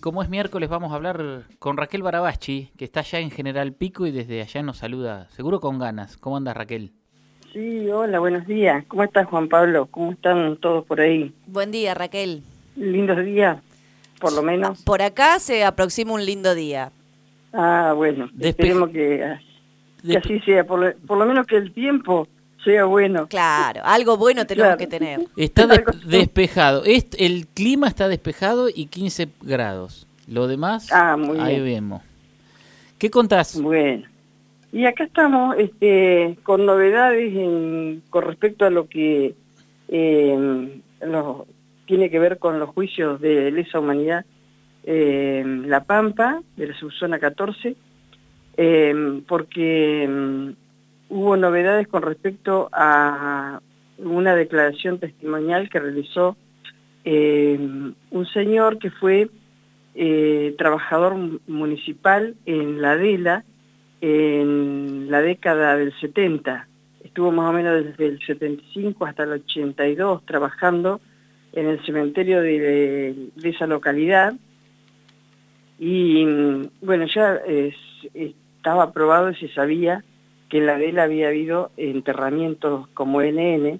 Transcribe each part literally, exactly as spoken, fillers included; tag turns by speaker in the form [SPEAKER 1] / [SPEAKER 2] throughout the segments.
[SPEAKER 1] como es miércoles vamos a hablar con Raquel Barabachi, que está allá en General Pico y desde allá nos saluda, seguro con ganas. ¿Cómo andas, Raquel?
[SPEAKER 2] Sí, hola, buenos días. ¿Cómo estás, Juan Pablo? ¿Cómo están todos por ahí?
[SPEAKER 3] Buen día, Raquel.
[SPEAKER 2] ¿Lindos días, por lo menos?
[SPEAKER 3] Por acá se aproxima un lindo día.
[SPEAKER 2] Ah, bueno,
[SPEAKER 1] Despe
[SPEAKER 2] esperemos que, que
[SPEAKER 1] Despe
[SPEAKER 2] así sea, por lo, por lo menos que el tiempo sea bueno.
[SPEAKER 3] Claro, algo bueno tenemos
[SPEAKER 2] Claro.
[SPEAKER 3] que tener.
[SPEAKER 1] Está des
[SPEAKER 2] Algo-
[SPEAKER 1] despejado. Est el clima está despejado y quince grados. Lo demás,
[SPEAKER 2] Ah, muy
[SPEAKER 1] ahí
[SPEAKER 2] bien.
[SPEAKER 1] vemos. ¿Qué contás?
[SPEAKER 2] Bueno, y acá estamos este, con novedades en, con respecto a lo que eh, los- tiene que ver con los juicios de lesa humanidad eh, La Pampa, de la subzona catorce, eh, porque eh, hubo novedades con respecto a una declaración testimonial que realizó eh, un señor que fue eh, trabajador municipal en La Adela en la década del setenta. Estuvo más o menos desde el setenta y cinco hasta el ochenta y dos trabajando en el cementerio de, de, de esa localidad. Y bueno, ya eh, estaba probado y se sabía que en La Adela había habido enterramientos como N N,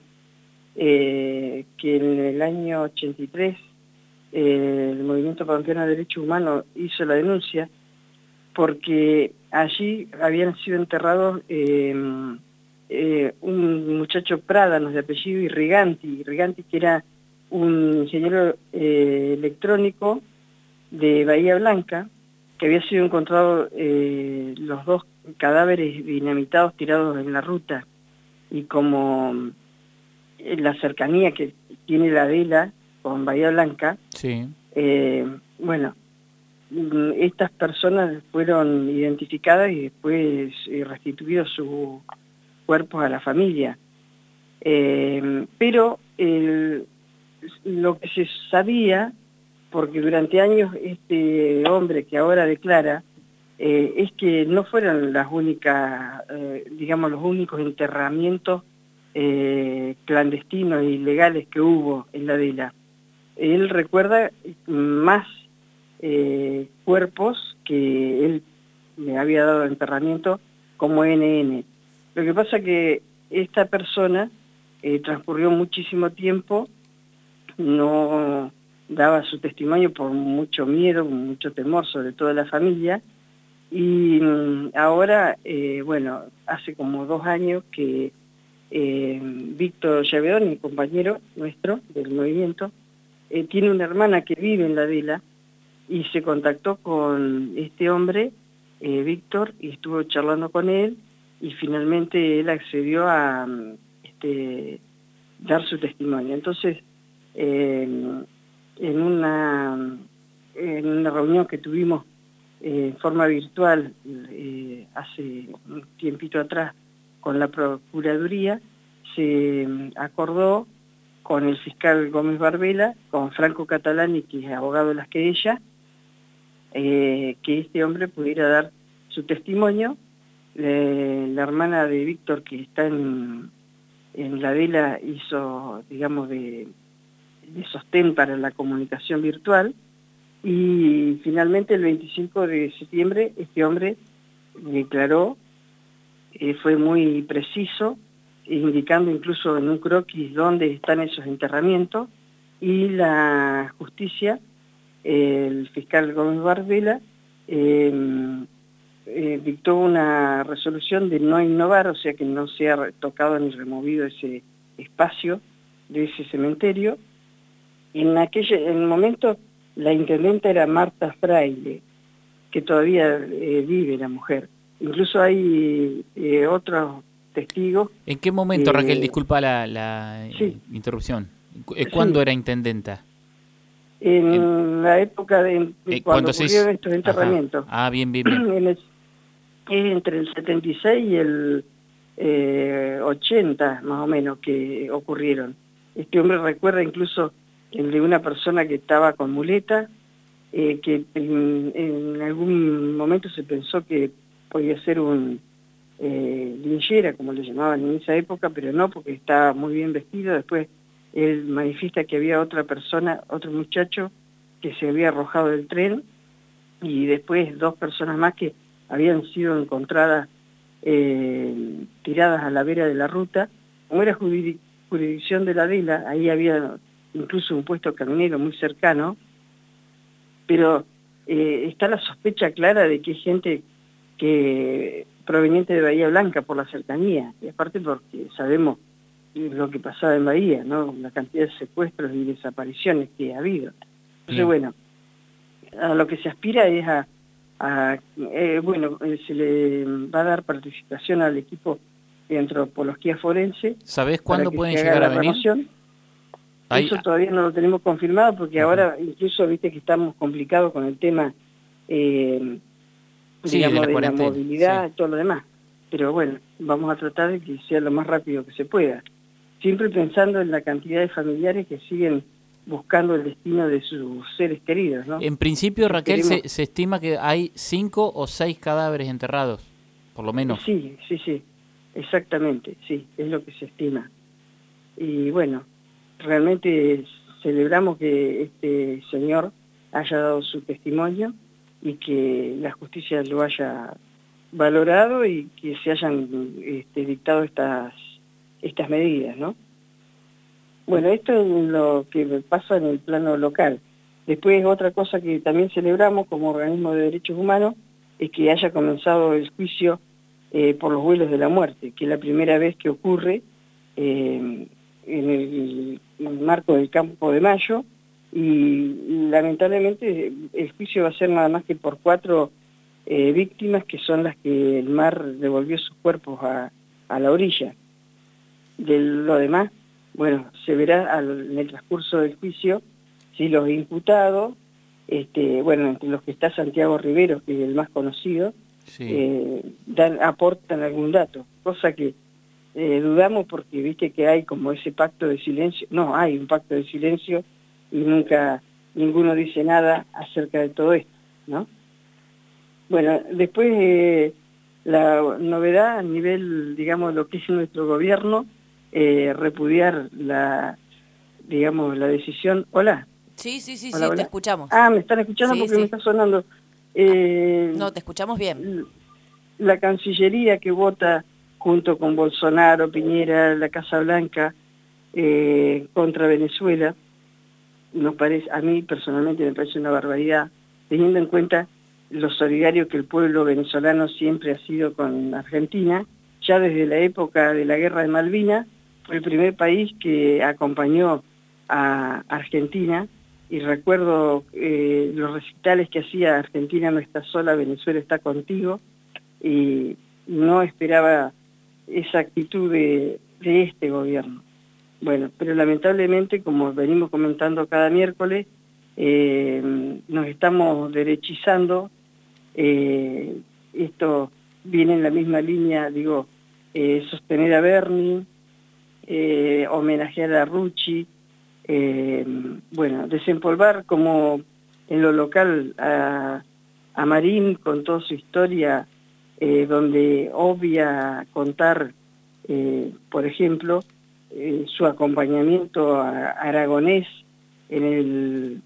[SPEAKER 2] eh, que en el año ochenta y tres eh, el Movimiento Pampeano de Derechos Humanos hizo la denuncia porque allí habían sido enterrados eh, eh, un muchacho Prádanos de apellido Irriganti, Irriganti que era un ingeniero eh, electrónico de Bahía Blanca, que había sido encontrado eh, los dos cadáveres dinamitados tirados en la ruta, y como en la cercanía que tiene la Adela con Bahía Blanca,
[SPEAKER 1] Sí.
[SPEAKER 2] eh, bueno, estas personas fueron identificadas y después eh, restituidos sus cuerpos a la familia. Eh, pero el, lo que se sabía, porque durante años este hombre que ahora declara, eh, es que no fueron las únicas, eh, digamos, los únicos enterramientos eh, clandestinos e ilegales que hubo en la Adela. Él recuerda más eh, cuerpos que él le había dado enterramiento como N N. Lo que pasa que esta persona eh, transcurrió muchísimo tiempo, no daba su testimonio por mucho miedo, mucho temor, sobre todo la familia, y mm, ahora, eh, bueno, hace como dos años que eh, Víctor Llavedón, mi compañero nuestro del movimiento, eh, tiene una hermana que vive en La Adela y se contactó con este hombre, eh, Víctor, y estuvo charlando con él, y finalmente él accedió a este, dar su testimonio. Entonces, eh, en, una, en una reunión que tuvimos eh, en forma virtual eh, hace un tiempito atrás con la Procuraduría, se acordó con el fiscal Gómez Barbela, con Franco Catalani, que es abogado de las querellas, eh, que este hombre pudiera dar su testimonio. Eh, la hermana de Víctor, que está en, en La Adela, hizo, digamos, de, de sostén para la comunicación virtual, y finalmente el veinticinco de septiembre este hombre declaró, eh, fue muy preciso, indicando incluso en un croquis dónde están esos enterramientos, y la justicia, eh, el fiscal Gómez Barbela, eh, eh, dictó una resolución de no innovar, o sea que no se ha tocado ni removido ese espacio de ese cementerio. En aquel en el momento la intendenta era Marta Fraile, que todavía eh, vive la mujer. Incluso hay eh, otros testigos.
[SPEAKER 1] ¿En qué momento,
[SPEAKER 2] eh,
[SPEAKER 1] Raquel? Disculpa la, la
[SPEAKER 2] sí,
[SPEAKER 1] eh, interrupción. ¿Cuándo
[SPEAKER 2] sí,
[SPEAKER 1] era intendenta?
[SPEAKER 2] en,
[SPEAKER 1] En,
[SPEAKER 2] la época de, de
[SPEAKER 1] eh,
[SPEAKER 2] cuando
[SPEAKER 1] se
[SPEAKER 2] ocurrieron
[SPEAKER 1] hizo...
[SPEAKER 2] estos
[SPEAKER 1] Ajá.
[SPEAKER 2] enterramientos.
[SPEAKER 1] Ah, bien, bien, bien.
[SPEAKER 2] En el, entre el setenta y seis y el eh, ochenta, más o menos, que ocurrieron. Este hombre recuerda incluso el de una persona que estaba con muleta, eh, que en, en algún momento se pensó que podía ser un eh, linchera, como le llamaban en esa época, pero no, porque estaba muy bien vestido. Después él manifiesta que había otra persona, otro muchacho, que se había arrojado del tren, y después dos personas más que habían sido encontradas eh, tiradas a la vera de la ruta. Como era jurisdicción de la Dela, ahí había incluso un puesto caminero muy cercano, pero eh, está la sospecha clara de que hay gente que proveniente de Bahía Blanca por la cercanía, y aparte porque sabemos lo que pasaba en Bahía, ¿no? La cantidad de secuestros y desapariciones que ha habido. Entonces,
[SPEAKER 1] Bien.
[SPEAKER 2] bueno, a lo que se aspira es a, a eh, bueno, eh, se le va a dar participación al equipo de antropología forense.
[SPEAKER 1] ¿Sabés cuándo pueden
[SPEAKER 2] se
[SPEAKER 1] llegar
[SPEAKER 2] haga
[SPEAKER 1] a
[SPEAKER 2] la
[SPEAKER 1] venir?
[SPEAKER 2] remoción.
[SPEAKER 1] Ahí-
[SPEAKER 2] Eso todavía no lo tenemos confirmado porque
[SPEAKER 1] Ajá.
[SPEAKER 2] ahora incluso viste que estamos complicados con el tema, eh,
[SPEAKER 1] Sí, de
[SPEAKER 2] digamos,
[SPEAKER 1] la
[SPEAKER 2] de la
[SPEAKER 1] cuarentena,
[SPEAKER 2] movilidad
[SPEAKER 1] sí.
[SPEAKER 2] y todo lo demás. Pero bueno, vamos a tratar de que sea lo más rápido que se pueda. Siempre pensando en la cantidad de familiares que siguen buscando el destino de sus seres queridos, ¿no?
[SPEAKER 1] En principio, Raquel,
[SPEAKER 2] Esperemos-
[SPEAKER 1] se, se estima que hay cinco o seis cadáveres enterrados, por lo menos.
[SPEAKER 2] Sí, sí, sí, exactamente, sí, es lo que se estima. Y bueno, realmente celebramos que este señor haya dado su testimonio y que la justicia lo haya valorado y que se hayan este, dictado estas, estas medidas, ¿no? Bueno, esto es lo que pasa en el plano local. Después, otra cosa que también celebramos como organismo de derechos humanos es que haya comenzado el juicio eh, por los vuelos de la muerte, que es la primera vez que ocurre eh, en, el, en el marco del Campo de Mayo, y lamentablemente el juicio va a ser nada más que por cuatro eh, víctimas, que son las que el mar devolvió sus cuerpos a, a la orilla. De lo demás, bueno, se verá al, en el transcurso del juicio si los imputados, este, bueno, entre los que está Santiago Rivero, que es el más conocido,
[SPEAKER 1] Sí.
[SPEAKER 2] eh, dan, aportan algún dato, cosa que eh, dudamos porque viste que hay como ese pacto de silencio. No, hay un pacto de silencio y nunca ninguno dice nada acerca de todo esto, ¿no? Bueno, después eh, la novedad a nivel, digamos, lo que es nuestro gobierno, eh, repudiar la, digamos, la decisión. Hola.
[SPEAKER 3] Sí, sí, sí,
[SPEAKER 2] Hola,
[SPEAKER 3] sí,
[SPEAKER 2] hola.
[SPEAKER 3] te escuchamos.
[SPEAKER 2] Ah, me están escuchando
[SPEAKER 3] Sí,
[SPEAKER 2] porque
[SPEAKER 3] sí.
[SPEAKER 2] me está sonando. Eh,
[SPEAKER 3] No, te escuchamos bien.
[SPEAKER 2] La Cancillería que vota junto con Bolsonaro, Piñera, la Casa Blanca, eh, contra Venezuela, nos parece, a mí personalmente me parece una barbaridad, teniendo en cuenta lo solidario que el pueblo venezolano siempre ha sido con Argentina. Ya desde la época de la Guerra de Malvinas fue el primer país que acompañó a Argentina, y recuerdo eh, los recitales que hacía Argentina no está sola, Venezuela está contigo, y no esperaba esa actitud de, de este gobierno. Bueno, pero lamentablemente, como venimos comentando cada miércoles, eh, nos estamos derechizando. Eh, esto viene en la misma línea, digo, eh, sostener a Bernie, eh, homenajear a Rucci, eh, bueno, desempolvar como en lo local a, a Marín con toda su historia, eh, donde obvia contar, eh, por ejemplo, eh, su acompañamiento a Aragonés en el,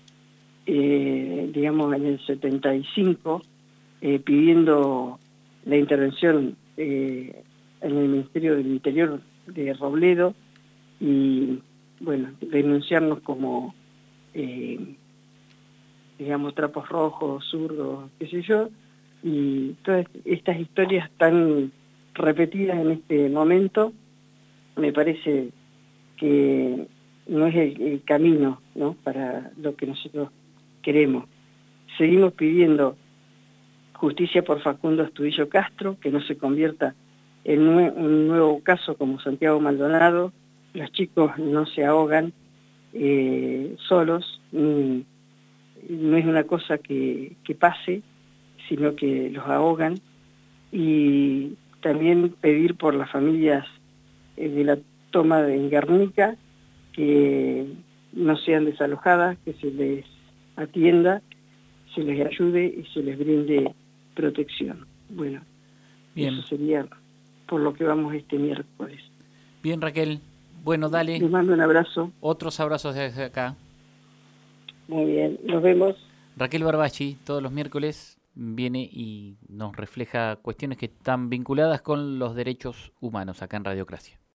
[SPEAKER 2] eh, digamos, en el setenta y cinco, eh, pidiendo la intervención eh, en el Ministerio del Interior de Robledo, y bueno, denunciarnos como, eh, digamos, trapos rojos, zurdos, qué sé yo, y todas estas historias tan repetidas en este momento, me parece que no es el, el camino, ¿no?, para lo que nosotros queremos. Seguimos pidiendo justicia por Facundo Astudillo Castro, que no se convierta en nue- un nuevo caso como Santiago Maldonado. Los chicos no se ahogan eh, solos, mm, no es una cosa que, que pase, sino que los ahogan. Y también pedir por las familias eh, de la toma de Guernica, que no sean desalojadas, que se les atienda, se les ayude y se les brinde protección. Bueno,
[SPEAKER 1] Bien.
[SPEAKER 2] eso sería por lo que vamos este miércoles.
[SPEAKER 1] Bien, Raquel. Bueno, dale.
[SPEAKER 2] Les mando un abrazo.
[SPEAKER 1] Otros abrazos desde acá.
[SPEAKER 2] Muy bien, nos vemos.
[SPEAKER 1] Raquel Barbaschi, todos los miércoles viene y nos refleja cuestiones que están vinculadas con los derechos humanos acá en Radiocracia.